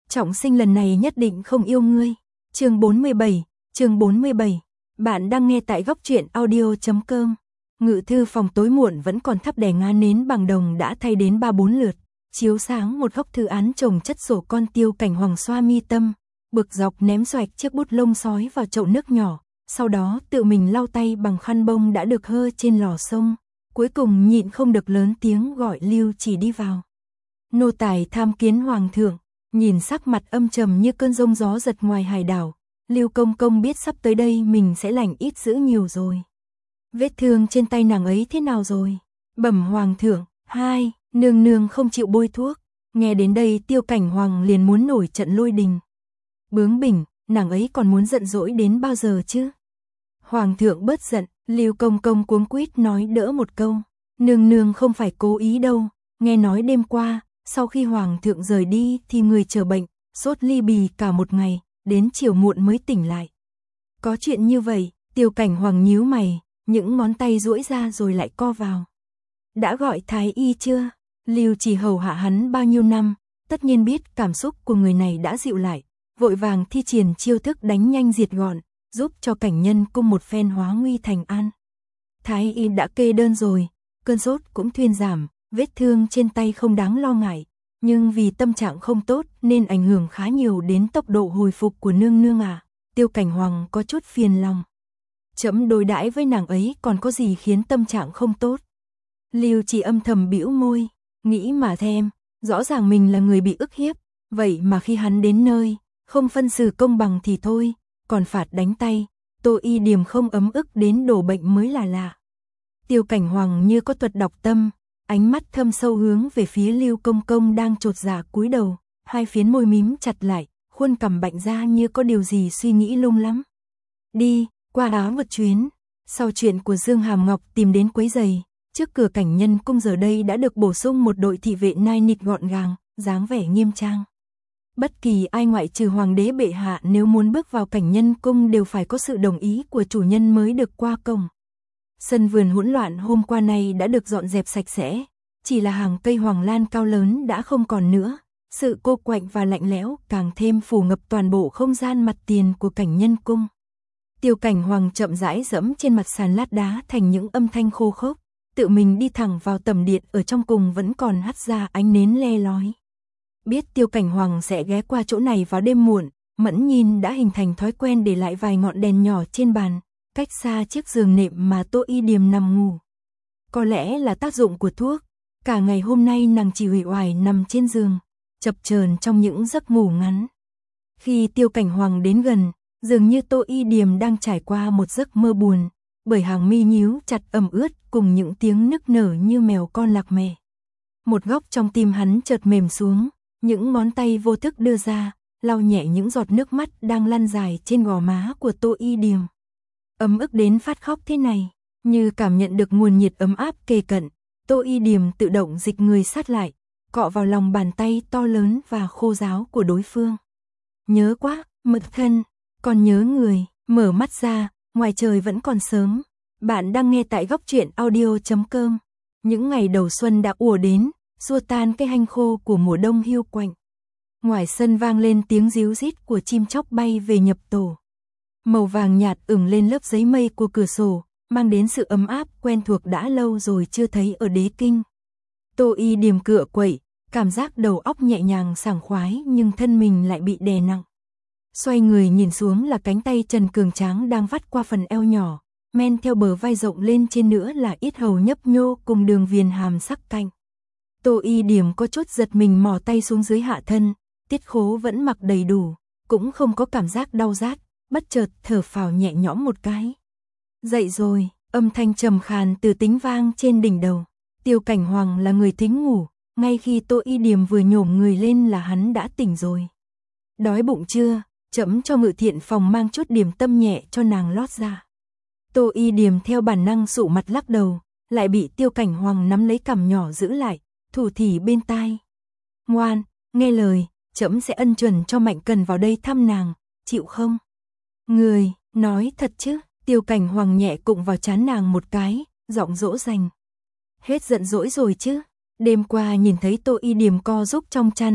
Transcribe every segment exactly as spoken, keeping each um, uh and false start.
Trọng sinh lần này nhất định không yêu ngươi. Chương bốn mươi bảy, chương bốn mươi bảy. Bạn đang nghe tại góc truyện audio chấm com. Ngự thư phòng tối muộn vẫn còn thắp đèn ngá nến bằng đồng đã thay đến ba bốn lượt, chiếu sáng một góc thư án chồng chất sổ con. Tiêu Cảnh Hoàng xoa mi tâm, bực dọc ném xoạch chiếc bút lông sói vào chậu nước nhỏ, sau đó tự mình lau tay bằng khăn bông đã được hơ trên lò sông, cuối cùng nhịn không được lớn tiếng gọi Lưu Chỉ đi vào. Nô tài tham kiến hoàng thượng. Nhìn sắc mặt âm trầm như cơn giông gió giật ngoài hải đảo, Lưu Công Công biết sắp tới đây mình sẽ lành ít dữ nhiều rồi. Vết thương trên tay nàng ấy thế nào rồi? Bẩm hoàng thượng. Hai, nương nương không chịu bôi thuốc. Nghe đến đây Tiêu Cảnh Hoàng liền muốn nổi trận lôi đình. Bướng bỉnh, nàng ấy còn muốn giận dỗi đến bao giờ chứ? Hoàng thượng bớt giận, Lưu Công Công cuống quýt nói đỡ một câu. Nương nương không phải cố ý đâu, nghe nói đêm qua, sau khi hoàng thượng rời đi thì người chờ bệnh, sốt ly bì cả một ngày, đến chiều muộn mới tỉnh lại. Có chuyện như vậy? Tiêu Cảnh Hoàng nhíu mày, những ngón tay duỗi ra rồi lại co vào. Đã gọi thái y chưa? Lưu Chỉ hầu hạ hắn bao nhiêu năm, tất nhiên biết cảm xúc của người này đã dịu lại, vội vàng thi triển chiêu thức đánh nhanh diệt gọn, giúp cho Cảnh Nhân cung một phen hóa nguy thành an. Thái y đã kê đơn rồi, cơn sốt cũng thuyên giảm, vết thương trên tay không đáng lo ngại, nhưng vì tâm trạng không tốt nên ảnh hưởng khá nhiều đến tốc độ hồi phục của nương nương à. Tiêu Cảnh Hoàng có chút phiền lòng. Chấm đối đãi với nàng ấy còn có gì khiến tâm trạng không tốt? Lưu Chỉ âm thầm bĩu môi, nghĩ mà thêm, rõ ràng mình là người bị ức hiếp, vậy mà khi hắn đến nơi, không phân xử công bằng thì thôi, còn phạt đánh tay, Tô Y Điềm không ấm ức đến đổ bệnh mới là lạ. Tiêu Cảnh Hoàng như có thuật đọc tâm, ánh mắt thâm sâu hướng về phía Lưu Công Công đang chột dạ cúi đầu, hai phiến môi mím chặt lại, khuôn cằm bạnh ra như có điều gì suy nghĩ lung lắm. Đi, qua đó một chuyến. Sau chuyện của Dương Hàm Ngọc tìm đến quấy giày, trước cửa Cảnh Nhân cung giờ đây đã được bổ sung một đội thị vệ nai nịt gọn gàng, dáng vẻ nghiêm trang. Bất kỳ ai ngoại trừ hoàng đế bệ hạ nếu muốn bước vào Cảnh Nhân cung đều phải có sự đồng ý của chủ nhân mới được qua cổng. Sân vườn hỗn loạn hôm qua nay đã được dọn dẹp sạch sẽ, chỉ là hàng cây hoàng lan cao lớn đã không còn nữa, sự cô quạnh và lạnh lẽo càng thêm phủ ngập toàn bộ không gian mặt tiền của Cảnh Nhân cung. Tiêu Cảnh Hoàng chậm rãi dẫm trên mặt sàn lát đá thành những âm thanh khô khốc, tự mình đi thẳng vào tầm điện ở trong cùng vẫn còn hắt ra ánh nến le lói. Biết Tiêu Cảnh Hoàng sẽ ghé qua chỗ này vào đêm muộn, Mẫn Nhìn đã hình thành thói quen để lại vài ngọn đèn nhỏ trên bàn, cách xa chiếc giường nệm mà Tô Y Điềm nằm ngủ. Có lẽ là tác dụng của thuốc, cả ngày hôm nay nàng chỉ uể oải nằm trên giường, chập chờn trong những giấc ngủ ngắn. Khi Tiêu Cảnh Hoàng đến gần, dường như Tô Y Điềm đang trải qua một giấc mơ buồn, bởi hàng mi nhíu chặt ẩm ướt cùng những tiếng nức nở như mèo con lạc mè. Một góc trong tim hắn chợt mềm xuống, những ngón tay vô thức đưa ra, lau nhẹ những giọt nước mắt đang lăn dài trên gò má của Tô Y Điềm. Ấm ức đến phát khóc thế này, như cảm nhận được nguồn nhiệt ấm áp kề cận, Tô Y Điềm tự động dịch người sát lại, cọ vào lòng bàn tay to lớn và khô ráo của đối phương. Nhớ quá, mật thân, còn nhớ người. Mở mắt ra, ngoài trời vẫn còn sớm. Bạn đang nghe tại góc truyện audio chấm com. Những ngày đầu xuân đã ùa đến, xua tan cái hanh khô của mùa đông hiu quạnh. Ngoài sân vang lên tiếng ríu rít của chim chóc bay về nhập tổ. Màu vàng nhạt ửng lên lớp giấy mây của cửa sổ, mang đến sự ấm áp quen thuộc đã lâu rồi chưa thấy ở Đế Kinh. Tô Y Điềm cựa quậy, cảm giác đầu óc nhẹ nhàng sảng khoái nhưng thân mình lại bị đè nặng. Xoay người nhìn xuống là cánh tay trần cường tráng đang vắt qua phần eo nhỏ, men theo bờ vai rộng lên trên nữa là yết hầu nhấp nhô cùng đường viền hàm sắc cạnh. Tô Y Điềm có chút giật mình mò tay xuống dưới hạ thân, tiết khố vẫn mặc đầy đủ, cũng không có cảm giác đau rát, bất chợt thở phào nhẹ nhõm một cái. Dậy rồi, âm thanh trầm khàn từ tính vang trên đỉnh đầu. Tiêu Cảnh Hoàng là người thính ngủ, ngay khi Tô Y Điềm vừa nhổm người lên là hắn đã tỉnh rồi. Đói bụng chưa? Chấm cho Ngự Thiện phòng mang chút điểm tâm nhẹ cho nàng lót ra. Tô Y Điềm theo bản năng sụ mặt lắc đầu, lại bị Tiêu Cảnh Hoàng nắm lấy cằm nhỏ giữ lại, thủ thỉ bên tai. Ngoan, nghe lời, chấm sẽ ân chuẩn cho Mạnh Cần vào đây thăm nàng, chịu không? Người, nói thật chứ? Tiêu Cảnh Hoàng nhẹ cụng vào trán nàng một cái, giọng dỗ dành. Hết giận dỗi rồi chứ? Đêm qua nhìn thấy Tô Y Điềm co rúc trong chăn,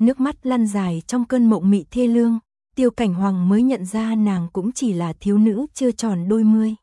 nước mắt lăn dài trong cơn mộng mị thê lương, Tiêu Cảnh Hoàng mới nhận ra nàng cũng chỉ là thiếu nữ chưa tròn đôi mươi.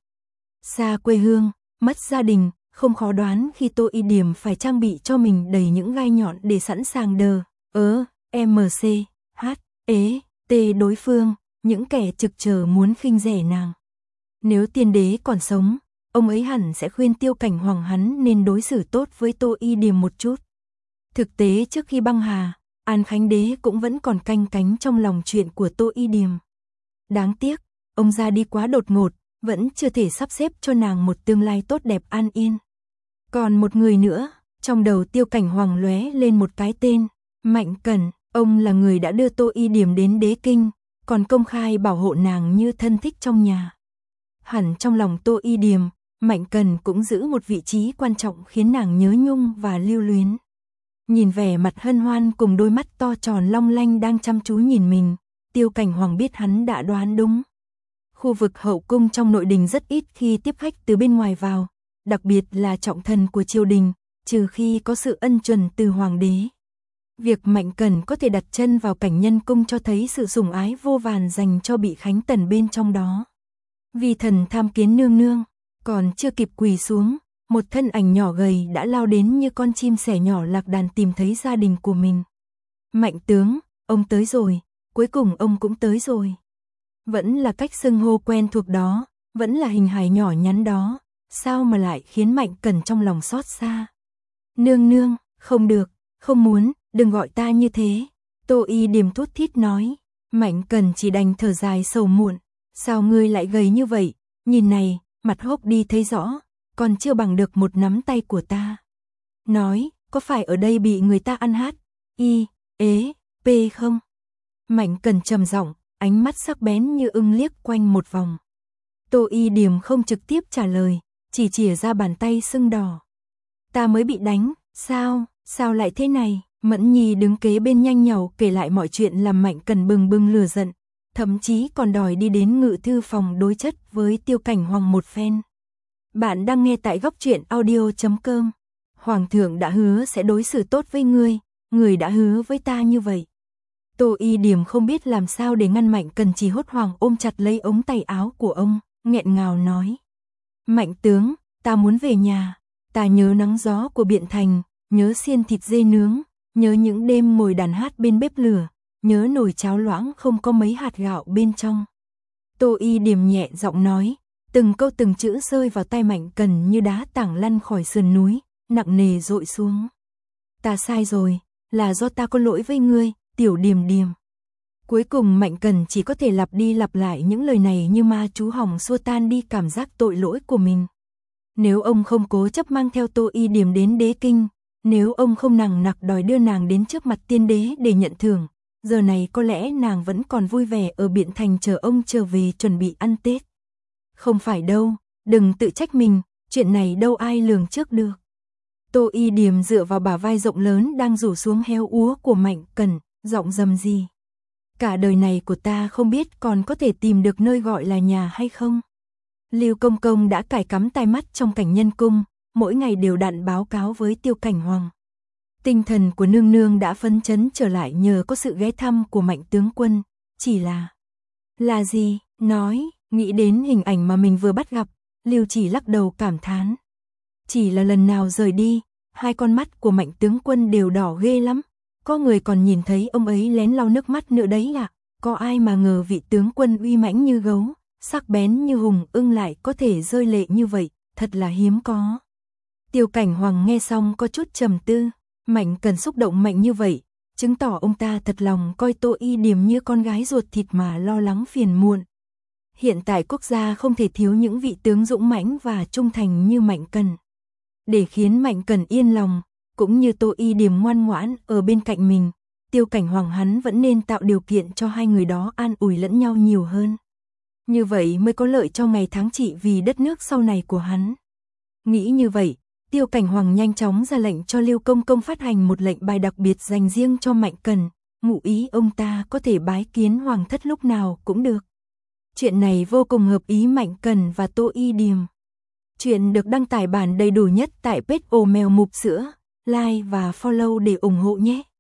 Xa quê hương, mất gia đình, không khó đoán khi Tô Y Điềm phải trang bị cho mình đầy những gai nhọn để sẵn sàng đờ, ớ, em xê, hát, ế, tê đối phương, những kẻ trực chờ muốn khinh rẻ nàng. Nếu tiên đế còn sống, ông ấy hẳn sẽ khuyên Tiêu Cảnh Hoàng hắn nên đối xử tốt với Tô Y Điềm một chút. Thực tế trước khi băng hà, An Khánh Đế cũng vẫn còn canh cánh trong lòng chuyện của Tô Y Điềm. Đáng tiếc, ông ra đi quá đột ngột, vẫn chưa thể sắp xếp cho nàng một tương lai tốt đẹp an yên. Còn một người nữa, trong đầu Tiêu Cảnh Hoàng lóe lên một cái tên, Mạnh Cẩn, ông là người đã đưa Tô Y Điềm đến đế kinh, còn công khai bảo hộ nàng như thân thích trong nhà. Hẳn trong lòng Tô Y Điềm, Mạnh Cẩn cũng giữ một vị trí quan trọng khiến nàng nhớ nhung và lưu luyến. Nhìn vẻ mặt hân hoan cùng đôi mắt to tròn long lanh đang chăm chú nhìn mình, Tiêu Cảnh Hoàng biết hắn đã đoán đúng. Khu vực hậu cung trong nội đình rất ít khi tiếp khách từ bên ngoài vào, đặc biệt là trọng thần của triều đình, trừ khi có sự ân chuẩn từ hoàng đế. Việc Mạnh Cẩn có thể đặt chân vào Cảnh Nhân cung cho thấy sự sủng ái vô vàn dành cho Bị Khánh Tần bên trong đó. Vì thần tham kiến nương nương, còn chưa kịp quỳ xuống, một thân ảnh nhỏ gầy đã lao đến như con chim sẻ nhỏ lạc đàn tìm thấy gia đình của mình. Mạnh tướng, ông tới rồi, cuối cùng ông cũng tới rồi. Vẫn là cách xưng hô quen thuộc đó, vẫn là hình hài nhỏ nhắn đó, sao mà lại khiến Mạnh Cẩn trong lòng xót xa. Nương nương, không được, không muốn, đừng gọi ta như thế. Tô Y Điềm thút thít nói. Mạnh Cẩn chỉ đành thở dài sầu muộn. Sao ngươi lại gầy như vậy, nhìn này, mặt hốc đi thấy rõ, còn chưa bằng được một nắm tay của ta. Nói, có phải ở đây bị người ta ăn hát, y, ế, p không? Mạnh Cẩn trầm giọng, ánh mắt sắc bén như ưng liếc quanh một vòng. Tô Y Điềm không trực tiếp trả lời, chỉ chìa ra bàn tay sưng đỏ. Ta mới bị đánh, sao, sao lại thế này? Mẫn Nhi đứng kế bên nhanh nhảu kể lại mọi chuyện làm Mạnh Cẩn bừng bừng lửa giận, thậm chí còn đòi đi đến ngự thư phòng đối chất với Tiêu Cảnh Hoàng một phen. Bạn đang nghe tại góc truyện audio chấm com. Hoàng thượng đã hứa sẽ đối xử tốt với ngươi, người đã hứa với ta như vậy. Tô Y Điềm không biết làm sao để ngăn Mạnh Cẩn, chỉ hốt hoảng ôm chặt lấy ống tay áo của ông, nghẹn ngào nói. Mạnh tướng, ta muốn về nhà, ta nhớ nắng gió của Biện Thành, nhớ xiên thịt dê nướng, nhớ những đêm ngồi đàn hát bên bếp lửa, nhớ nồi cháo loãng không có mấy hạt gạo bên trong. Tô Y Điềm nhẹ giọng nói, từng câu từng chữ rơi vào tai Mạnh Cẩn như đá tảng lăn khỏi sườn núi, nặng nề dội xuống. Ta sai rồi, là do ta có lỗi với ngươi, Tiểu Điềm Điềm. Cuối cùng Mạnh Cẩn chỉ có thể lặp đi lặp lại những lời này như ma chú hỏng xua tan đi cảm giác tội lỗi của mình. Nếu ông không cố chấp mang theo Tô Y Điềm đến đế kinh, nếu ông không nằng nặc đòi đưa nàng đến trước mặt tiên đế để nhận thưởng, giờ này có lẽ nàng vẫn còn vui vẻ ở Biện Thành chờ ông trở về chuẩn bị ăn Tết. Không phải đâu, đừng tự trách mình, chuyện này đâu ai lường trước được. Tô Y Điềm dựa vào bả vai rộng lớn đang rủ xuống héo úa của Mạnh Cẩn, giọng rầm rì. Cả đời này của ta không biết còn có thể tìm được nơi gọi là nhà hay không. Lưu Công Công đã cài cắm tai mắt trong Cảnh Nhân cung, mỗi ngày đều đặn báo cáo với Tiêu Cảnh Hoàng. Tinh thần của nương nương đã phấn chấn trở lại nhờ có sự ghé thăm của Mạnh tướng quân, chỉ là... Là gì? Nói, nghĩ đến hình ảnh mà mình vừa bắt gặp, Lưu Chỉ lắc đầu cảm thán. Chỉ là lần nào rời đi, hai con mắt của Mạnh tướng quân đều đỏ ghê lắm. Có người còn nhìn thấy ông ấy lén lau nước mắt nữa đấy ạ. Có ai mà ngờ vị tướng quân uy mãnh như gấu, sắc bén như hùng ưng lại có thể rơi lệ như vậy, thật là hiếm có. Tiêu Cảnh Hoàng nghe xong có chút trầm tư, Mạnh Cẩn xúc động mạnh như vậy, chứng tỏ ông ta thật lòng coi Tô Y Điềm như con gái ruột thịt mà lo lắng phiền muộn. Hiện tại quốc gia không thể thiếu những vị tướng dũng mãnh và trung thành như Mạnh Cẩn. Để khiến Mạnh Cẩn yên lòng, cũng như Tô Y Điềm ngoan ngoãn ở bên cạnh mình, Tiêu Cảnh Hoàng hắn vẫn nên tạo điều kiện cho hai người đó an ủi lẫn nhau nhiều hơn. Như vậy mới có lợi cho ngày tháng trị vì đất nước sau này của hắn. Nghĩ như vậy, Tiêu Cảnh Hoàng nhanh chóng ra lệnh cho Lưu Công Công phát hành một lệnh bài đặc biệt dành riêng cho Mạnh Cẩn, ngụ ý ông ta có thể bái kiến hoàng thất lúc nào cũng được. Chuyện này vô cùng hợp ý Mạnh Cẩn và Tô Y Điềm. Chuyện được đăng tải bản đầy đủ nhất tại page Ồ Mèo Mụp Sữa, like và follow để ủng hộ nhé.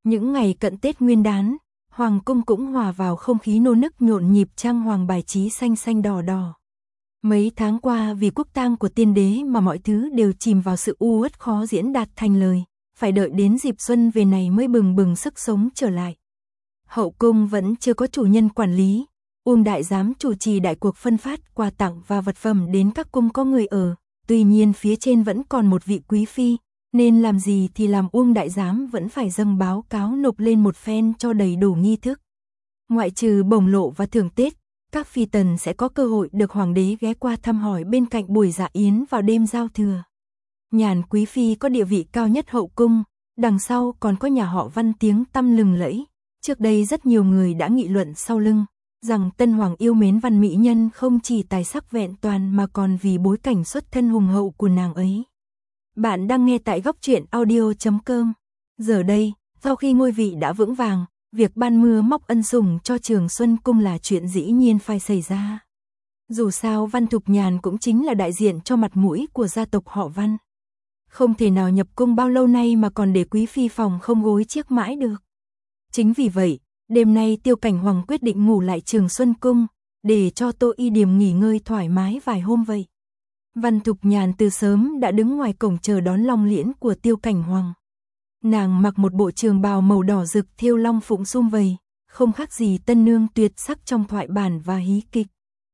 Những ngày cận Tết Nguyên đán, Hoàng cung cũng hòa vào không khí nô nức nhộn nhịp trang hoàng bài trí xanh xanh đỏ đỏ. Mấy tháng qua vì quốc tang của tiên đế mà mọi thứ đều chìm vào sự u uất khó diễn đạt thành lời, phải đợi đến dịp xuân về này mới bừng bừng sức sống trở lại. Hậu cung vẫn chưa có chủ nhân quản lý, Uông đại giám chủ trì đại cuộc phân phát quà tặng và vật phẩm đến các cung có người ở, tuy nhiên phía trên vẫn còn một vị quý phi, nên làm gì thì làm, Uông đại giám vẫn phải dâng báo cáo nộp lên một phen cho đầy đủ nghi thức. Ngoại trừ bổng lộ và thưởng Tết, các phi tần sẽ có cơ hội được hoàng đế ghé qua thăm hỏi bên cạnh buổi dạ yến vào đêm giao thừa. Nhàn quý phi có địa vị cao nhất hậu cung, đằng sau còn có nhà họ Văn tiếng tăm lừng lẫy. Trước đây rất nhiều người đã nghị luận sau lưng, rằng tân hoàng yêu mến văn mỹ nhân không chỉ tài sắc vẹn toàn mà còn vì bối cảnh xuất thân hùng hậu của nàng ấy. Bạn đang nghe tại góc truyện audio chấm com. Giờ đây, sau khi ngôi vị đã vững vàng, việc ban mưa móc ân sủng cho Trường Xuân Cung là chuyện dĩ nhiên phải xảy ra. Dù sao Văn Thục Nhàn cũng chính là đại diện cho mặt mũi của gia tộc họ Văn. Không thể nào nhập cung bao lâu nay mà còn để quý phi phòng không gối chiếc mãi được. Chính vì vậy, đêm nay Tiêu Cảnh Hoàng quyết định ngủ lại Trường Xuân Cung, để cho Tô Y Điềm nghỉ ngơi thoải mái vài hôm vậy. Văn Thục Nhàn từ sớm đã đứng ngoài cổng chờ đón long liễn của Tiêu Cảnh Hoàng. Nàng mặc một bộ trường bào màu đỏ rực thêu long phụng sum vầy, không khác gì tân nương tuyệt sắc trong thoại bản và hí kịch.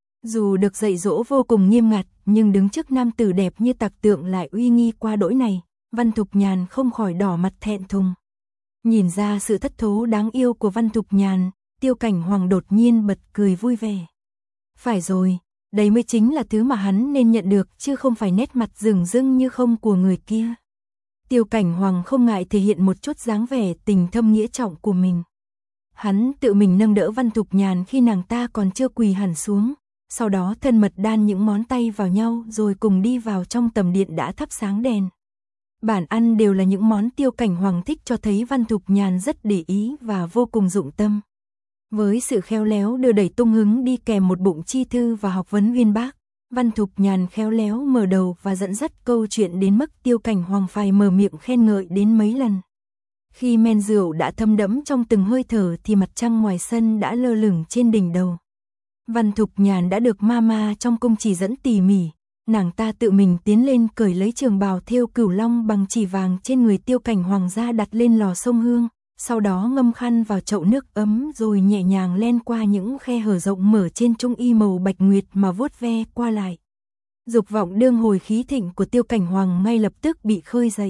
Dù được dạy dỗ vô cùng nghiêm ngặt, nhưng đứng trước nam tử đẹp như tặc tượng lại uy nghi qua đỗi này, Văn Thục Nhàn không khỏi đỏ mặt thẹn thùng. Nhìn ra sự thất thố đáng yêu của Văn Thục Nhàn, Tiêu Cảnh Hoàng đột nhiên bật cười vui vẻ. Phải rồi, đây mới chính là thứ mà hắn nên nhận được, chứ không phải nét mặt rừng rưng như không của người kia. Tiêu Cảnh Hoàng không ngại thể hiện một chút dáng vẻ tình thâm nghĩa trọng của mình. Hắn tự mình nâng đỡ Văn Thục Nhàn khi nàng ta còn chưa quỳ hẳn xuống, sau đó thân mật đan những ngón tay vào nhau rồi cùng đi vào trong tầm điện đã thắp sáng đèn. Bản ăn đều là những món Tiêu Cảnh Hoàng thích, cho thấy Văn Thục Nhàn rất để ý và vô cùng dụng tâm. Với sự khéo léo đưa đẩy tung hứng đi kèm một bụng chi thư và học vấn uyên bác, Văn Thục Nhàn khéo léo mở đầu và dẫn dắt câu chuyện đến mức Tiêu Cảnh Hoàng phải mở miệng khen ngợi đến mấy lần. Khi men rượu đã thấm đẫm trong từng hơi thở thì mặt trăng ngoài sân đã lơ lửng trên đỉnh đầu. Văn Thục Nhàn đã được mama trong cung chỉ dẫn tỉ mỉ, nàng ta tự mình tiến lên cởi lấy trường bào thêu cửu long bằng chỉ vàng trên người Tiêu Cảnh Hoàng ra đặt lên lò sông hương, sau đó ngâm khăn vào chậu nước ấm rồi nhẹ nhàng len qua những khe hở rộng mở trên trung y màu bạch nguyệt mà vuốt ve qua lại. Dục vọng đương hồi khí thịnh của Tiêu Cảnh Hoàng ngay lập tức bị khơi dậy.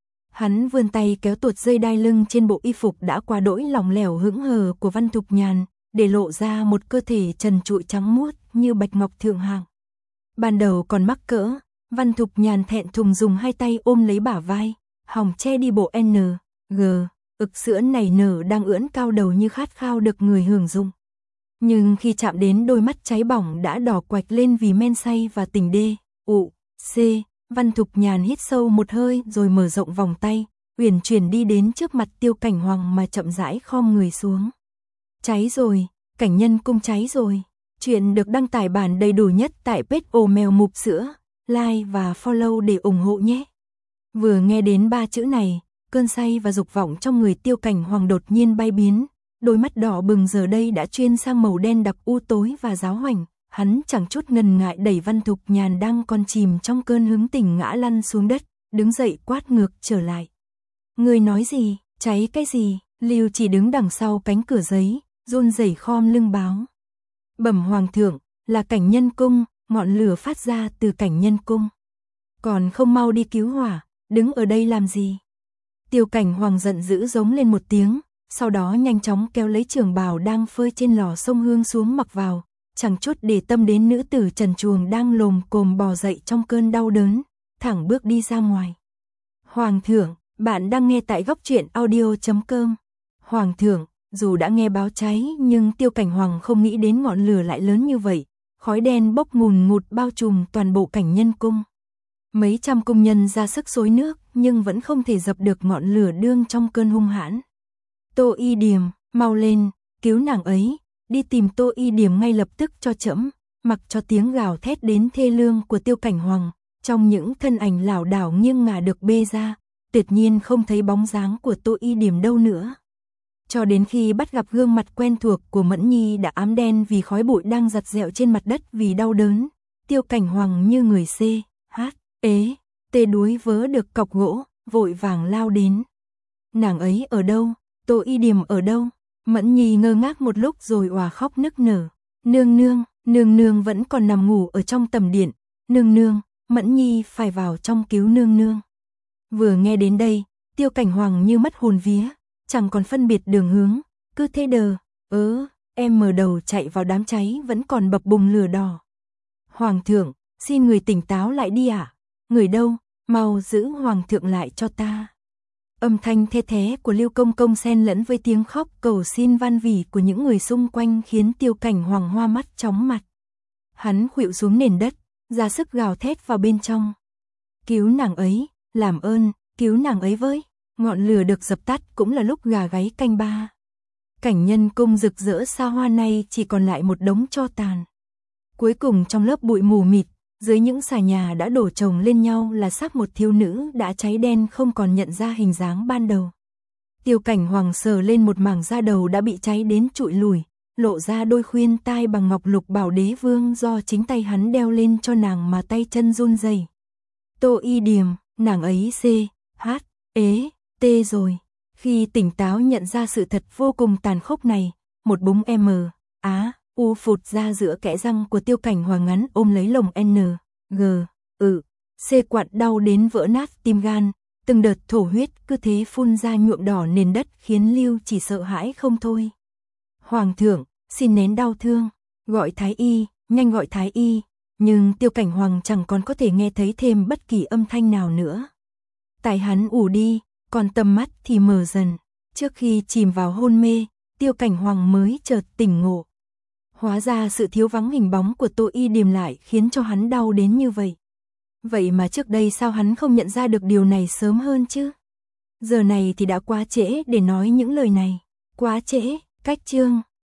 Hắn vươn tay kéo tuột dây đai lưng trên bộ y phục đã qua đỗi lỏng lẻo hững hờ của Văn Thục Nhàn, để lộ ra một cơ thể trần trụi trắng muốt như bạch ngọc thượng hạng. Ban đầu còn mắc cỡ, Văn Thục Nhàn thẹn thùng dùng hai tay ôm lấy bả vai, hòng che đi bộ N, G, ực sữa nảy nở đang ưỡn cao đầu như khát khao được người hưởng dụng. Nhưng khi chạm đến đôi mắt cháy bỏng đã đỏ quạch lên vì men say và tình đê, ụ, c, Văn Thục Nhàn hít sâu một hơi rồi mở rộng vòng tay, uyển chuyển đi đến trước mặt Tiêu Cảnh Hoàng mà chậm rãi khom người xuống. Cháy rồi, Cảnh Nhân Cung cháy rồi. Chuyện được đăng tải bản đầy đủ nhất tại page Ồ Mèo Mụp Sữa, like và follow để ủng hộ nhé. Vừa nghe đến ba chữ này, cơn say và dục vọng trong người Tiêu Cảnh Hoàng đột nhiên bay biến, đôi mắt đỏ bừng giờ đây đã chuyên sang màu đen đặc u tối và giáo hoành, hắn chẳng chút ngần ngại đẩy Văn Thục Nhàn đang còn chìm trong cơn hứng tình ngã lăn xuống đất, đứng dậy quát ngược trở lại. Người nói gì, cháy cái gì? Lưu chỉ đứng đằng sau cánh cửa giấy, run rẩy khom lưng báo. Bẩm Hoàng thượng, là Cảnh Nhân Cung, ngọn lửa phát ra từ Cảnh Nhân Cung. Còn không mau đi cứu hỏa, đứng ở đây làm gì? Tiêu Cảnh Hoàng giận dữ giống lên một tiếng, sau đó nhanh chóng kéo lấy trường bào đang phơi trên lò sông hương xuống mặc vào, chẳng chút để tâm đến nữ tử trần truồng đang lồm cồm bò dậy trong cơn đau đớn, thẳng bước đi ra ngoài. Hoàng thượng, bạn đang nghe tại góc truyện audio chấm com. Hoàng thượng, dù đã nghe báo cháy nhưng Tiêu Cảnh Hoàng không nghĩ đến ngọn lửa lại lớn như vậy, khói đen bốc ngùn ngụt bao trùm toàn bộ Cảnh Nhân Cung. Mấy trăm cung nhân ra sức xối nước nhưng vẫn không thể dập được ngọn lửa đương trong cơn hung hãn. Tô Y Điềm, mau lên, cứu nàng ấy, đi tìm Tô Y Điềm ngay lập tức cho trẫm. Mặc cho tiếng gào thét đến thê lương của Tiêu Cảnh Hoàng, trong những thân ảnh lảo đảo nghiêng ngả được bê ra, tuyệt nhiên không thấy bóng dáng của Tô Y Điềm đâu nữa. cho đến khi bắt gặp gương mặt quen thuộc của Mẫn Nhi đã ám đen vì khói bụi đang giặt dẹo trên mặt đất vì đau đớn. Tiêu Cảnh Hoàng như người C, H, ế, tê đuối vớ được cọc gỗ, vội vàng lao đến. Nàng ấy ở đâu? Tô Y Điềm ở đâu? Mẫn Nhi ngơ ngác một lúc rồi òa khóc nức nở. Nương nương, nương nương vẫn còn nằm ngủ ở trong tầm điện. Nương nương, Mẫn Nhi phải vào trong cứu nương nương. Vừa nghe đến đây, Tiêu Cảnh Hoàng như mất hồn vía, chẳng còn phân biệt đường hướng, cứ thế đờ, ớ, em mở đầu chạy vào đám cháy vẫn còn bập bùng lửa đỏ. Hoàng thượng, xin người tỉnh táo lại đi ạ. À? Người đâu, mau giữ hoàng thượng lại cho ta. Âm thanh the thé của Lưu Công Công xen lẫn với tiếng khóc cầu xin van vỉ của những người xung quanh khiến Tiêu Cảnh Hoàng hoa mắt chóng mặt. Hắn khuỵu xuống nền đất, ra sức gào thét vào bên trong. Cứu nàng ấy, làm ơn, cứu nàng ấy với. Ngọn lửa được dập tắt cũng là lúc gà gáy canh ba. Cảnh nhân cung rực rỡ xa hoa này chỉ còn lại một đống tro tàn. Cuối cùng trong lớp bụi mù mịt, dưới những xà nhà đã đổ chồng lên nhau là xác một thiếu nữ đã cháy đen không còn nhận ra hình dáng ban đầu. Tiêu Cảnh Hoàng sờ lên một mảng da đầu đã bị cháy đến trụi lùi, lộ ra đôi khuyên tai bằng ngọc lục bảo đế vương do chính tay hắn đeo lên cho nàng mà tay chân run rẩy. Tô Y Điềm, nàng ấy C, H, ế, T rồi. Khi tỉnh táo nhận ra sự thật vô cùng tàn khốc này, một búng M, Á, U phụt ra giữa kẽ răng của Tiêu Cảnh Hoàng ngắn ôm lấy lồng N, G, ừ, C quặn đau đến vỡ nát tim gan, từng đợt thổ huyết cứ thế phun ra nhuộm đỏ nền đất khiến Lưu chỉ sợ hãi không thôi. Hoàng thượng, xin nén đau thương, gọi Thái Y, nhanh gọi Thái Y, nhưng Tiêu Cảnh Hoàng chẳng còn có thể nghe thấy thêm bất kỳ âm thanh nào nữa. Tại hắn ù đi, còn tầm mắt thì mờ dần, trước khi chìm vào hôn mê, Tiêu Cảnh Hoàng mới chợt tỉnh ngộ. Hóa ra sự thiếu vắng hình bóng của Tô Y Điềm lại khiến cho hắn đau đến như vậy. Vậy mà trước đây sao hắn không nhận ra được điều này sớm hơn chứ? Giờ này thì đã quá trễ để nói những lời này. Quá trễ, cách chương.